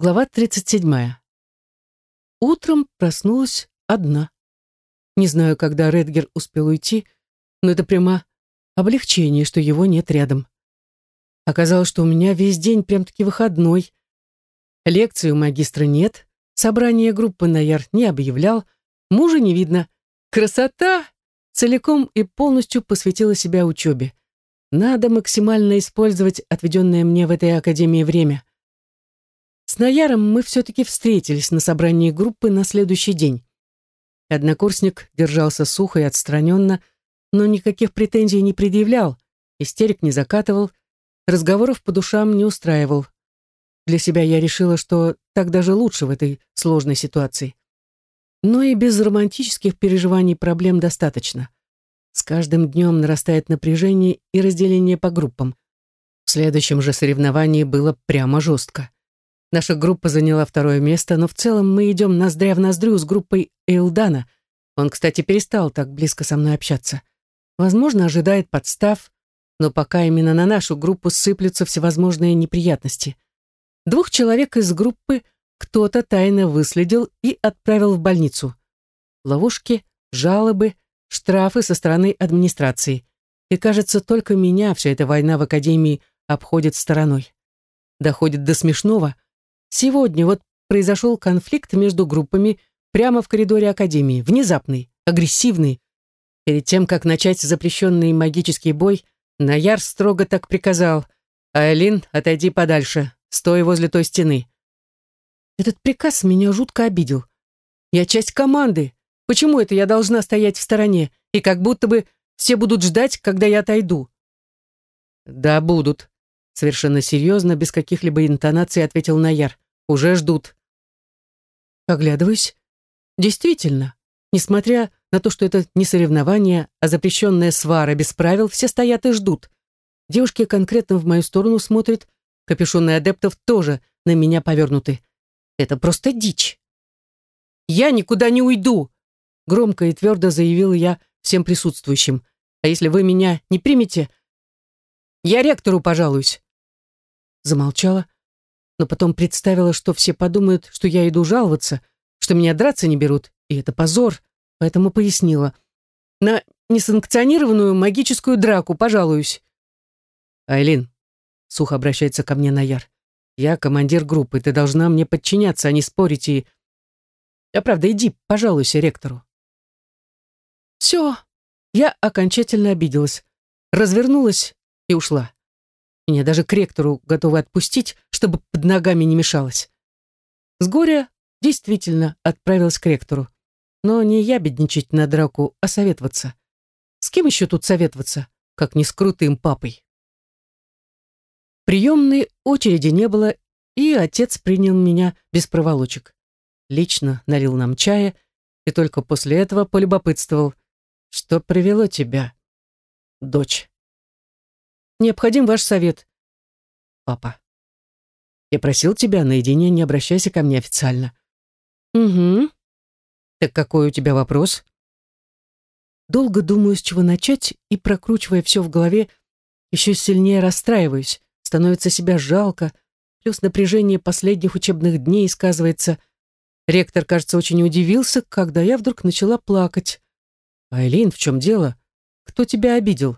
Глава 37. Утром проснулась одна. Не знаю, когда Редгер успел уйти, но это прямо облегчение, что его нет рядом. Оказалось, что у меня весь день прям-таки выходной. Лекции у магистра нет, собрание группы Наяр не объявлял, мужа не видно. Красота! Целиком и полностью посвятила себя учебе. Надо максимально использовать отведенное мне в этой академии время. С Наяром мы все-таки встретились на собрании группы на следующий день. Однокурсник держался сухо и отстраненно, но никаких претензий не предъявлял, истерик не закатывал, разговоров по душам не устраивал. Для себя я решила, что так даже лучше в этой сложной ситуации. Но и без романтических переживаний проблем достаточно. С каждым днем нарастает напряжение и разделение по группам. В следующем же соревновании было прямо жестко. Наша группа заняла второе место, но в целом мы идем ноздря в ноздрю с группой Эйлдана. Он, кстати, перестал так близко со мной общаться. Возможно, ожидает подстав, но пока именно на нашу группу сыплются всевозможные неприятности. 2 человек из группы кто-то тайно выследил и отправил в больницу. Ловушки, жалобы, штрафы со стороны администрации. И, кажется, только меня вся эта война в академии обходит стороной. Доходит до смешного. Сегодня вот произошел конфликт между группами прямо в коридоре академии. Внезапный, агрессивный. Перед тем, как начать запрещенный магический бой, Наяр строго так приказал: «Айлин, отойди подальше, стой возле той стены». Этот приказ меня жутко обидел. Я часть команды. Почему это я должна стоять в стороне, и как будто бы все будут ждать, когда я отойду? «Да, будут», — совершенно серьезно, без каких-либо интонаций ответил Наяр. «Уже ждут». Оглядываюсь. Действительно, несмотря на то, что это не соревнование, а запрещенная свара без правил, все стоят и ждут. Девушки конкретно в мою сторону смотрят, капюшоны адептов тоже на меня повернуты. Это просто дичь. «Я никуда не уйду!» — громко и твердо заявила я всем присутствующим. «А если вы меня не примете, я ректору пожалуюсь». Замолчала, но потом представила, что все подумают, что я иду жаловаться, что меня драться не берут, и это позор, поэтому пояснила. «На несанкционированную магическую драку пожалуюсь». «Айлин», — сухо обращается ко мне Наяр, — «я командир группы, ты должна мне подчиняться, а не спорить и... правда, иди, пожалуйся ректору». Все, я окончательно обиделась, развернулась и ушла. Меня даже к ректору готовы отпустить, чтобы под ногами не мешалось. С горя действительно отправилась к ректору. Но не ябедничать на драку, а советоваться. С кем еще тут советоваться, как не с крутым папой? Приемной очереди не было, и отец принял меня без проволочек. Лично налил нам чая, и только после этого полюбопытствовал: «Что привело тебя, дочь?» «Необходим ваш совет, папа». «Я просил тебя, наедине не обращайся ко мне официально». «Угу. Так какой у тебя вопрос?» Долго думаю, с чего начать, и, прокручивая все в голове, еще сильнее расстраиваюсь, становится себя жалко, плюс напряжение последних учебных дней сказывается. Ректор, кажется, очень удивился, когда я вдруг начала плакать. «Айлин, в чем дело? Кто тебя обидел?»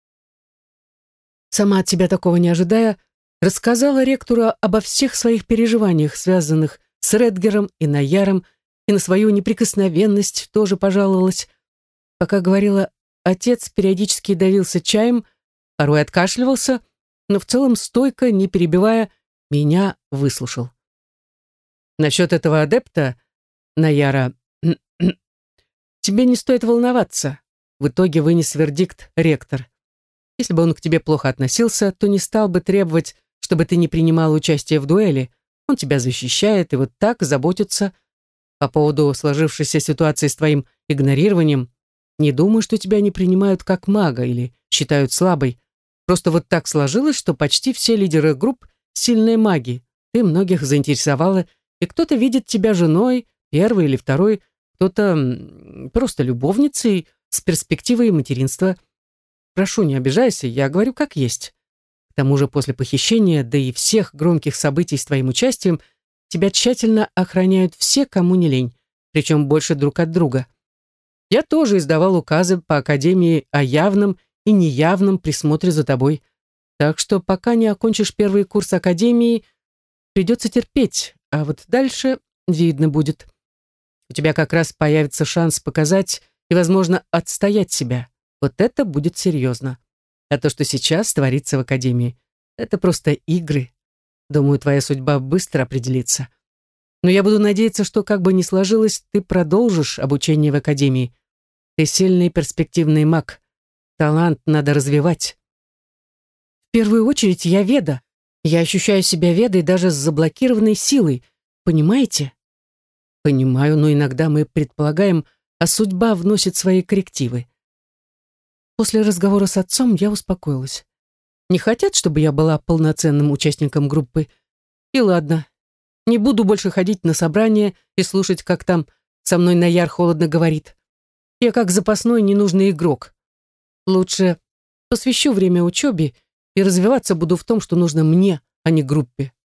Сама от себя такого не ожидая, рассказала ректору обо всех своих переживаниях, связанных с Редгером и Наяром, и на свою неприкосновенность тоже пожаловалась. Пока говорила, отец периодически давился чаем, порой откашливался, но в целом стойко, не перебивая, меня выслушал. «Насчет этого адепта, Наяра, тебе не стоит волноваться», в итоге вынес вердикт ректор. «Если бы он к тебе плохо относился, то не стал бы требовать, чтобы ты не принимал участие в дуэли. Он тебя защищает и вот так заботится. По поводу сложившейся ситуации с твоим игнорированием, не думаю, что тебя не принимают как мага или считают слабой. Просто вот так сложилось, что почти все лидеры групп — сильные маги. Ты многих заинтересовала, и кто-то видит тебя женой, первой или второй, кто-то просто любовницей с перспективой материнства. Прошу, не обижайся, я говорю как есть. К тому же после похищения, да и всех громких событий с твоим участием, тебя тщательно охраняют все, кому не лень, причем больше друг от друга. Я тоже издавал указы по академии о явном и неявном присмотре за тобой. Так что пока не окончишь первый курс академии, придется терпеть, а вот дальше видно будет. У тебя как раз появится шанс показать и, возможно, отстоять себя. Вот это будет серьезно. А то, что сейчас творится в академии, это просто игры. Думаю, твоя судьба быстро определится. Но я буду надеяться, что как бы ни сложилось, ты продолжишь обучение в академии. Ты сильный и перспективный маг. Талант надо развивать. В первую очередь я Веда. Я ощущаю себя Ведой даже с заблокированной силой. Понимаете? Понимаю, но иногда мы предполагаем, а судьба вносит свои коррективы. После разговора с отцом я успокоилась. Не хотят, чтобы я была полноценным участником группы. И ладно, не буду больше ходить на собрания и слушать, как там со мной Наяр холодно говорит. Я как запасной ненужный игрок. Лучше посвящу время учебе и развиваться буду в том, что нужно мне, а не группе.